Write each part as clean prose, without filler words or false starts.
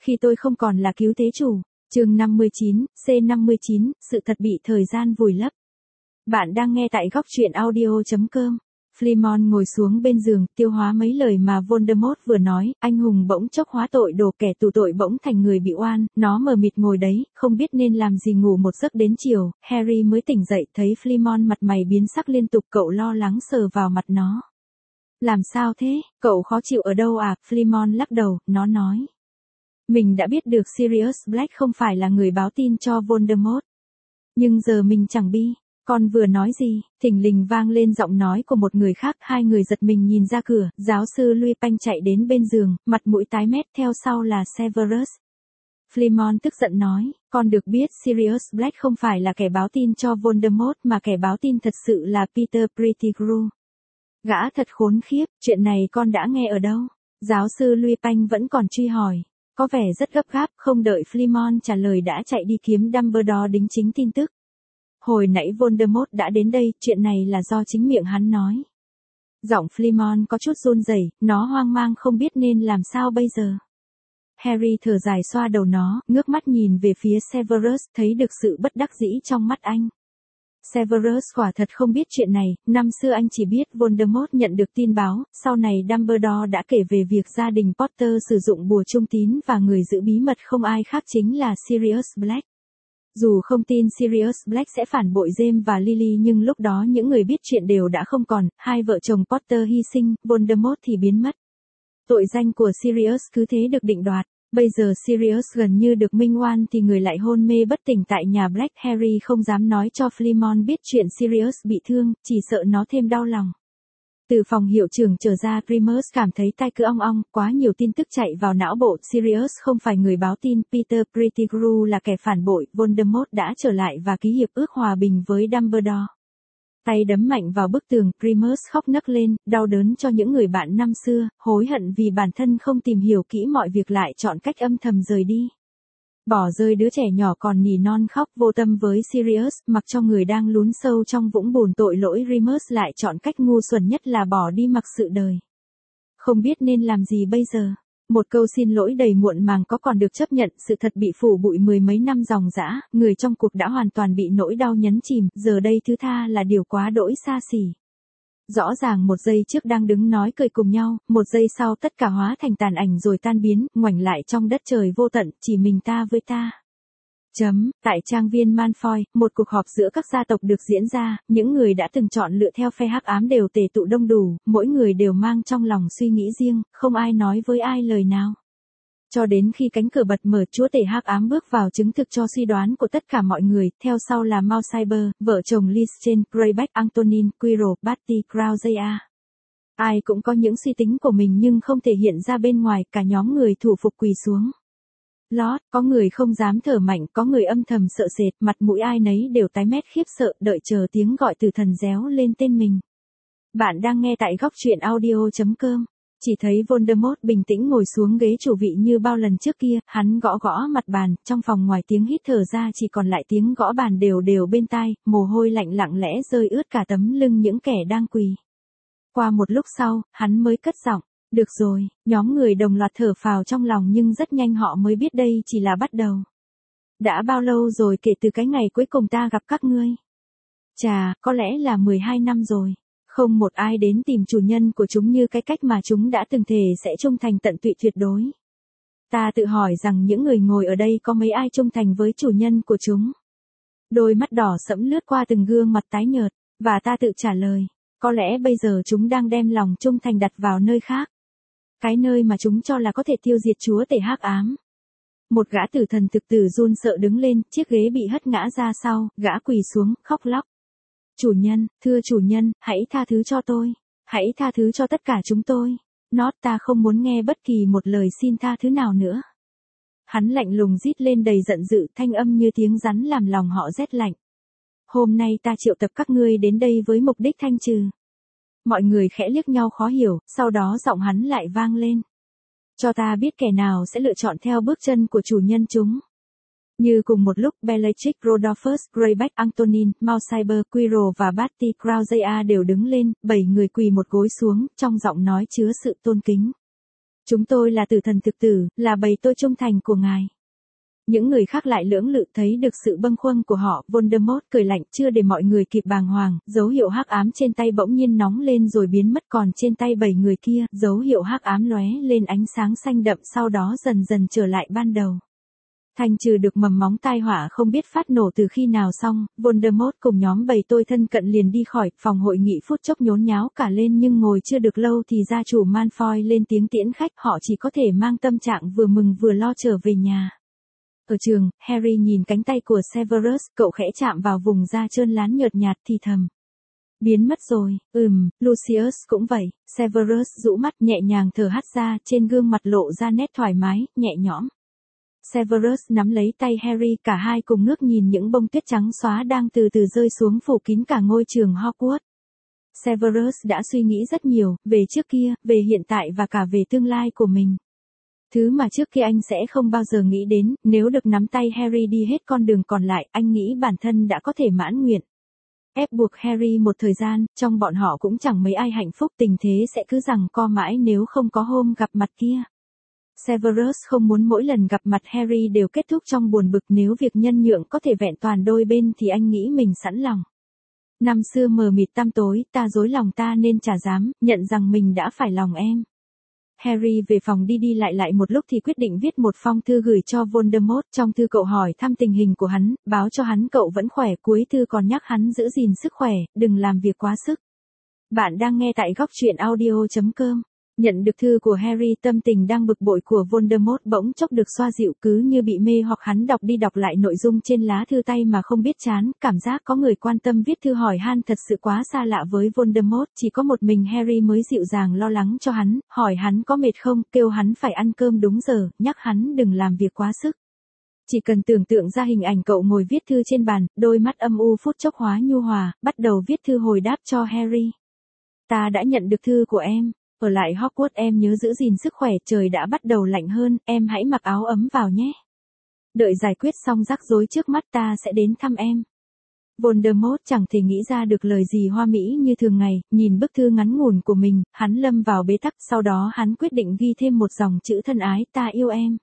khi tôi không còn là cứu thế chủ. Chương 59, C59, sự thật bị thời gian vùi lấp. Bạn đang nghe tại góc truyện audio.com. Flemon ngồi xuống bên giường, tiêu hóa mấy lời mà Voldemort vừa nói, anh hùng bỗng chốc hóa tội đồ, kẻ tù tội bỗng thành người bị oan, nó mờ mịt ngồi đấy, không biết nên làm gì. Ngủ một giấc đến chiều, Harry mới tỉnh dậy, thấy Flemon mặt mày biến sắc liên tục, cậu lo lắng sờ vào mặt nó. Làm sao thế, cậu khó chịu ở đâu à? Flemon lắc đầu, nó nói. Mình đã biết được Sirius Black không phải là người báo tin cho Voldemort. Nhưng giờ mình chẳng bi. Con vừa nói gì? Thình lình vang lên giọng nói của một người khác, hai người giật mình nhìn ra cửa, giáo sư Lupin chạy đến bên giường, mặt mũi tái mét, theo sau là Severus. Flemon tức giận nói, con được biết Sirius Black không phải là kẻ báo tin cho Voldemort mà kẻ báo tin thật sự là Peter Pettigrew. Gã thật khốn khiếp, chuyện này con đã nghe ở đâu? Giáo sư Lupin vẫn còn truy hỏi. Có vẻ rất gấp gáp, không đợi Flemon trả lời đã chạy đi kiếm Dumbledore đính chính tin tức. Hồi nãy Voldemort đã đến đây, chuyện này là do chính miệng hắn nói. Giọng Flemon có chút run rẩy, nó hoang mang không biết nên làm sao bây giờ. Harry thở dài xoa đầu nó, ngước mắt nhìn về phía Severus, thấy được sự bất đắc dĩ trong mắt anh. Severus quả thật không biết chuyện này, năm xưa anh chỉ biết Voldemort nhận được tin báo, sau này Dumbledore đã kể về việc gia đình Potter sử dụng bùa trung tín và người giữ bí mật không ai khác chính là Sirius Black. Dù không tin Sirius Black sẽ phản bội James và Lily nhưng lúc đó những người biết chuyện đều đã không còn, hai vợ chồng Potter hy sinh, Voldemort thì biến mất. Tội danh của Sirius cứ thế được định đoạt. Bây giờ Sirius gần như được minh oan thì người lại hôn mê bất tỉnh tại nhà Black. Harry không dám nói cho Flemon biết chuyện Sirius bị thương, chỉ sợ nó thêm đau lòng. Từ phòng hiệu trưởng trở ra, Remus cảm thấy tai cứ ong ong, quá nhiều tin tức chạy vào não bộ. Sirius không phải người báo tin, Peter Pettigrew là kẻ phản bội, Voldemort đã trở lại và ký hiệp ước hòa bình với Dumbledore. Tay đấm mạnh vào bức tường, Remus khóc nấc lên, đau đớn cho những người bạn năm xưa, hối hận vì bản thân không tìm hiểu kỹ mọi việc lại chọn cách âm thầm rời đi. Bỏ rơi đứa trẻ nhỏ còn nỉ non khóc vô tâm với Sirius, mặc cho người đang lún sâu trong vũng bùn tội lỗi. Remus lại chọn cách ngu xuẩn nhất là bỏ đi mặc sự đời. Không biết nên làm gì bây giờ. Một câu xin lỗi đầy muộn màng có còn được chấp nhận, sự thật bị phủ bụi mười mấy năm dòng dã, người trong cuộc đã hoàn toàn bị nỗi đau nhấn chìm, giờ đây thứ tha là điều quá đỗi xa xỉ. Rõ ràng một giây trước đang đứng nói cười cùng nhau, một giây sau tất cả hóa thành tàn ảnh rồi tan biến, ngoảnh lại trong đất trời vô tận, chỉ mình ta với ta. Tại trang viên Malfoy, một cuộc họp giữa các gia tộc được diễn ra, những người đã từng chọn lựa theo phe hắc ám đều tề tụ đông đủ, mỗi người đều mang trong lòng suy nghĩ riêng, không ai nói với ai lời nào. Cho đến khi cánh cửa bật mở, chúa tể hắc ám bước vào chứng thực cho suy đoán của tất cả mọi người, theo sau là Mouseiber, vợ chồng Lestrange, Greyback, Antonin, Quirrell, Barty, Crouch. Ai cũng có những suy tính của mình nhưng không thể hiện ra bên ngoài, cả nhóm người thủ phục quỳ xuống. Lót, có người không dám thở mạnh, có người âm thầm sợ sệt, mặt mũi ai nấy đều tái mét khiếp sợ, đợi chờ tiếng gọi từ thần réo lên tên mình. Bạn đang nghe tại góc truyện audio.com. Chỉ thấy Voldemort bình tĩnh ngồi xuống ghế chủ vị như bao lần trước kia, hắn gõ gõ mặt bàn, trong phòng ngoài tiếng hít thở ra chỉ còn lại tiếng gõ bàn đều đều bên tai, mồ hôi lạnh lặng lẽ rơi ướt cả tấm lưng những kẻ đang quỳ. Qua một lúc sau, hắn mới cất giọng. Được rồi, nhóm người đồng loạt thở phào trong lòng nhưng rất nhanh họ mới biết đây chỉ là bắt đầu. Đã bao lâu rồi kể từ cái ngày cuối cùng ta gặp các ngươi? Chà, có lẽ là 12 năm rồi. Không một ai đến tìm chủ nhân của chúng như cái cách mà chúng đã từng thề sẽ trung thành tận tụy tuyệt đối. Ta tự hỏi rằng những người ngồi ở đây có mấy ai trung thành với chủ nhân của chúng? Đôi mắt đỏ sẫm lướt qua từng gương mặt tái nhợt, và ta tự trả lời, có lẽ bây giờ chúng đang đem lòng trung thành đặt vào nơi khác. Cái nơi mà chúng cho là có thể tiêu diệt chúa tể hắc ám. Một gã tử thần thực tử run sợ đứng lên, chiếc ghế bị hất ngã ra sau, gã quỳ xuống, khóc lóc. Chủ nhân, thưa chủ nhân, hãy tha thứ cho tôi. Hãy tha thứ cho tất cả chúng tôi. Ta không muốn nghe bất kỳ một lời xin tha thứ nào nữa. Hắn lạnh lùng rít lên đầy giận dữ, thanh âm như tiếng rắn làm lòng họ rét lạnh. Hôm nay ta triệu tập các ngươi đến đây với mục đích thanh trừ. Mọi người khẽ liếc nhau khó hiểu, sau đó giọng hắn lại vang lên. Cho ta biết kẻ nào sẽ lựa chọn theo bước chân của chủ nhân chúng. Như cùng một lúc, Bellatrix, Rodolphus, Greyback, Antonin, Mouseiber, Quirrell và Barty Crouch đều đứng lên, 7 người quỳ một gối xuống, trong giọng nói chứa sự tôn kính. Chúng tôi là tử thần thực tử, là bầy tôi trung thành của ngài. Những người khác lại lưỡng lự thấy được sự bâng khuâng của họ, Voldemort cười lạnh, chưa để mọi người kịp bàng hoàng, dấu hiệu hắc ám trên tay bỗng nhiên nóng lên rồi biến mất, còn trên tay 7 người kia, dấu hiệu hắc ám lóe lên ánh sáng xanh đậm, sau đó dần dần trở lại ban đầu. Thanh trừ được mầm móng tai họa không biết phát nổ từ khi nào xong, Voldemort cùng nhóm bầy tôi thân cận liền đi khỏi, phòng hội nghị phút chốc nhốn nháo cả lên, nhưng ngồi chưa được lâu thì gia chủ Malfoy lên tiếng tiễn khách, họ chỉ có thể mang tâm trạng vừa mừng vừa lo trở về nhà. Ở trường, Harry nhìn cánh tay của Severus, cậu khẽ chạm vào vùng da trơn láng nhợt nhạt thì thầm. Biến mất rồi, Lucius cũng vậy. Severus rũ mắt nhẹ nhàng thở hắt ra, trên gương mặt lộ ra nét thoải mái, nhẹ nhõm. Severus nắm lấy tay Harry, cả hai cùng ngước nhìn những bông tuyết trắng xóa đang từ từ rơi xuống phủ kín cả ngôi trường Hogwarts. Severus đã suy nghĩ rất nhiều, về trước kia, về hiện tại và cả về tương lai của mình. Thứ mà trước kia anh sẽ không bao giờ nghĩ đến, nếu được nắm tay Harry đi hết con đường còn lại, anh nghĩ bản thân đã có thể mãn nguyện. Ép buộc Harry một thời gian, trong bọn họ cũng chẳng mấy ai hạnh phúc, tình thế sẽ cứ giằng co mãi nếu không có hôm gặp mặt kia. Severus không muốn mỗi lần gặp mặt Harry đều kết thúc trong buồn bực, nếu việc nhân nhượng có thể vẹn toàn đôi bên thì anh nghĩ mình sẵn lòng. Năm xưa mờ mịt tăm tối, ta dối lòng ta nên chả dám, nhận rằng mình đã phải lòng em. Harry về phòng đi đi lại một lúc thì quyết định viết một phong thư gửi cho Voldemort, trong thư cậu hỏi thăm tình hình của hắn, báo cho hắn cậu vẫn khỏe, cuối thư còn nhắc hắn giữ gìn sức khỏe, đừng làm việc quá sức. Bạn đang nghe tại góc truyện audio.com. Nhận được thư của Harry, tâm tình đang bực bội của Voldemort bỗng chốc được xoa dịu, cứ như bị mê hoặc hắn đọc đi đọc lại nội dung trên lá thư tay mà không biết chán, cảm giác có người quan tâm viết thư hỏi han thật sự quá xa lạ với Voldemort, chỉ có một mình Harry mới dịu dàng lo lắng cho hắn, hỏi hắn có mệt không, kêu hắn phải ăn cơm đúng giờ, nhắc hắn đừng làm việc quá sức. Chỉ cần tưởng tượng ra hình ảnh cậu ngồi viết thư trên bàn, đôi mắt âm u phút chốc hóa nhu hòa, bắt đầu viết thư hồi đáp cho Harry. Ta đã nhận được thư của em. Ở lại Hogwarts em nhớ giữ gìn sức khỏe, trời đã bắt đầu lạnh hơn, em hãy mặc áo ấm vào nhé. Đợi giải quyết xong rắc rối trước mắt ta sẽ đến thăm em. Voldemort chẳng thể nghĩ ra được lời gì hoa mỹ như thường ngày, nhìn bức thư ngắn ngủn của mình, hắn lâm vào bế tắc, sau đó hắn quyết định ghi thêm một dòng chữ thân ái, ta yêu em.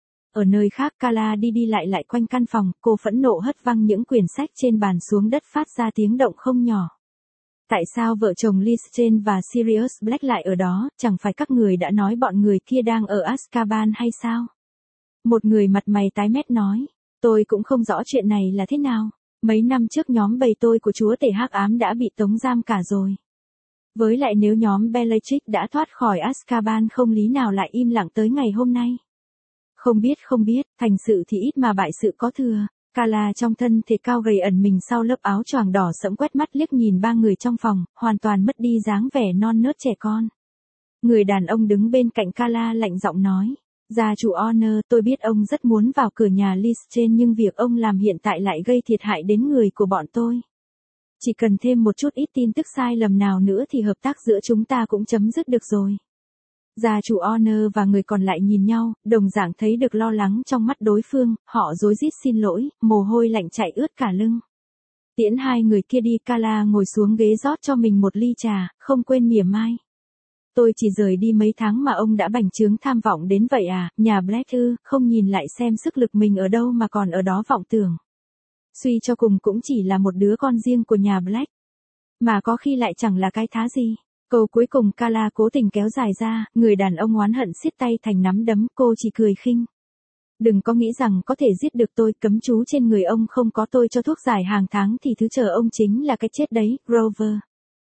Ở nơi khác, Kala đi đi lại quanh căn phòng, cô phẫn nộ hất văng những quyển sách trên bàn xuống đất phát ra tiếng động không nhỏ. Tại sao vợ chồng Lestrange và Sirius Black lại ở đó, chẳng phải các người đã nói bọn người kia đang ở Azkaban hay sao? Một người mặt mày tái mét nói, tôi cũng không rõ chuyện này là thế nào. Mấy năm trước nhóm bầy tôi của chúa tể hắc ám đã bị tống giam cả rồi. Với lại nếu nhóm Bellatrix đã thoát khỏi Azkaban không lý nào lại im lặng tới ngày hôm nay. Không biết, thành sự thì ít mà bại sự có thừa. Kala trong thân thể cao gầy ẩn mình sau lớp áo choàng đỏ sẫm quét mắt liếc nhìn ba người trong phòng, hoàn toàn mất đi dáng vẻ non nớt trẻ con. Người đàn ông đứng bên cạnh Kala lạnh giọng nói, gia chủ Honor, tôi biết ông rất muốn vào cửa nhà Lestrange nhưng việc ông làm hiện tại lại gây thiệt hại đến người của bọn tôi. Chỉ cần thêm một chút ít tin tức sai lầm nào nữa thì hợp tác giữa chúng ta cũng chấm dứt được rồi. Gia chủ Honor và người còn lại nhìn nhau, đồng dạng thấy được lo lắng trong mắt đối phương, họ rối rít xin lỗi, mồ hôi lạnh chảy ướt cả lưng. Tiễn hai người kia đi, Kala ngồi xuống ghế rót cho mình một ly trà, không quên mỉa mai. Tôi chỉ rời đi mấy tháng mà ông đã bành trướng tham vọng đến vậy à, nhà Black ư, không nhìn lại xem sức lực mình ở đâu mà còn ở đó vọng tưởng. Suy cho cùng cũng chỉ là một đứa con riêng của nhà Black. Mà có khi lại chẳng là cái thá gì. Câu cuối cùng Kala cố tình kéo dài ra, người đàn ông oán hận siết tay thành nắm đấm, cô chỉ cười khinh. Đừng có nghĩ rằng có thể giết được tôi, cấm chú trên người ông không có tôi cho thuốc giải hàng tháng thì thứ chờ ông chính là cái chết đấy, Grover.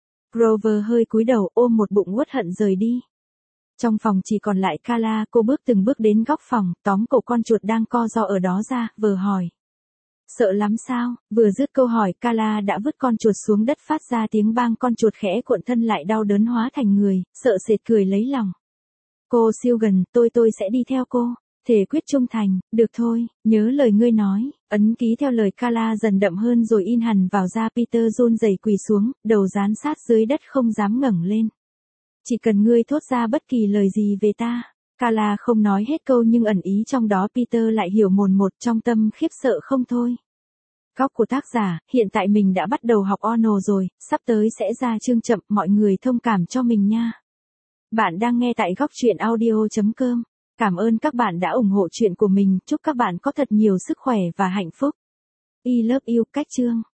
Grover hơi cúi đầu ôm một bụng uất hận rời đi. Trong phòng chỉ còn lại Kala, cô bước từng bước đến góc phòng, tóm cổ con chuột đang co ro ở đó ra, vừa hỏi. Sợ lắm sao? Vừa dứt câu hỏi, Kala đã vứt con chuột xuống đất phát ra tiếng bang, con chuột khẽ cuộn thân lại đau đớn hóa thành người, sợ sệt cười lấy lòng. Cô siêu gần, tôi sẽ đi theo cô. Thề quyết trung thành, được thôi, nhớ lời ngươi nói. Ấn ký theo lời Kala dần đậm hơn rồi in hẳn vào da. Peter run rẩy quỳ xuống, đầu dán sát dưới đất không dám ngẩng lên. Chỉ cần ngươi thốt ra bất kỳ lời gì về ta. Kala không nói hết câu nhưng ẩn ý trong đó Peter lại hiểu mồn một, trong tâm khiếp sợ không thôi. Góc của tác giả, hiện tại mình đã bắt đầu học Ono rồi, sắp tới sẽ ra chương chậm, mọi người thông cảm cho mình nha. Bạn đang nghe tại góc truyện audio.com. Cảm ơn các bạn đã ủng hộ chuyện của mình. Chúc các bạn có thật nhiều sức khỏe và hạnh phúc. I love you, Cách Chương.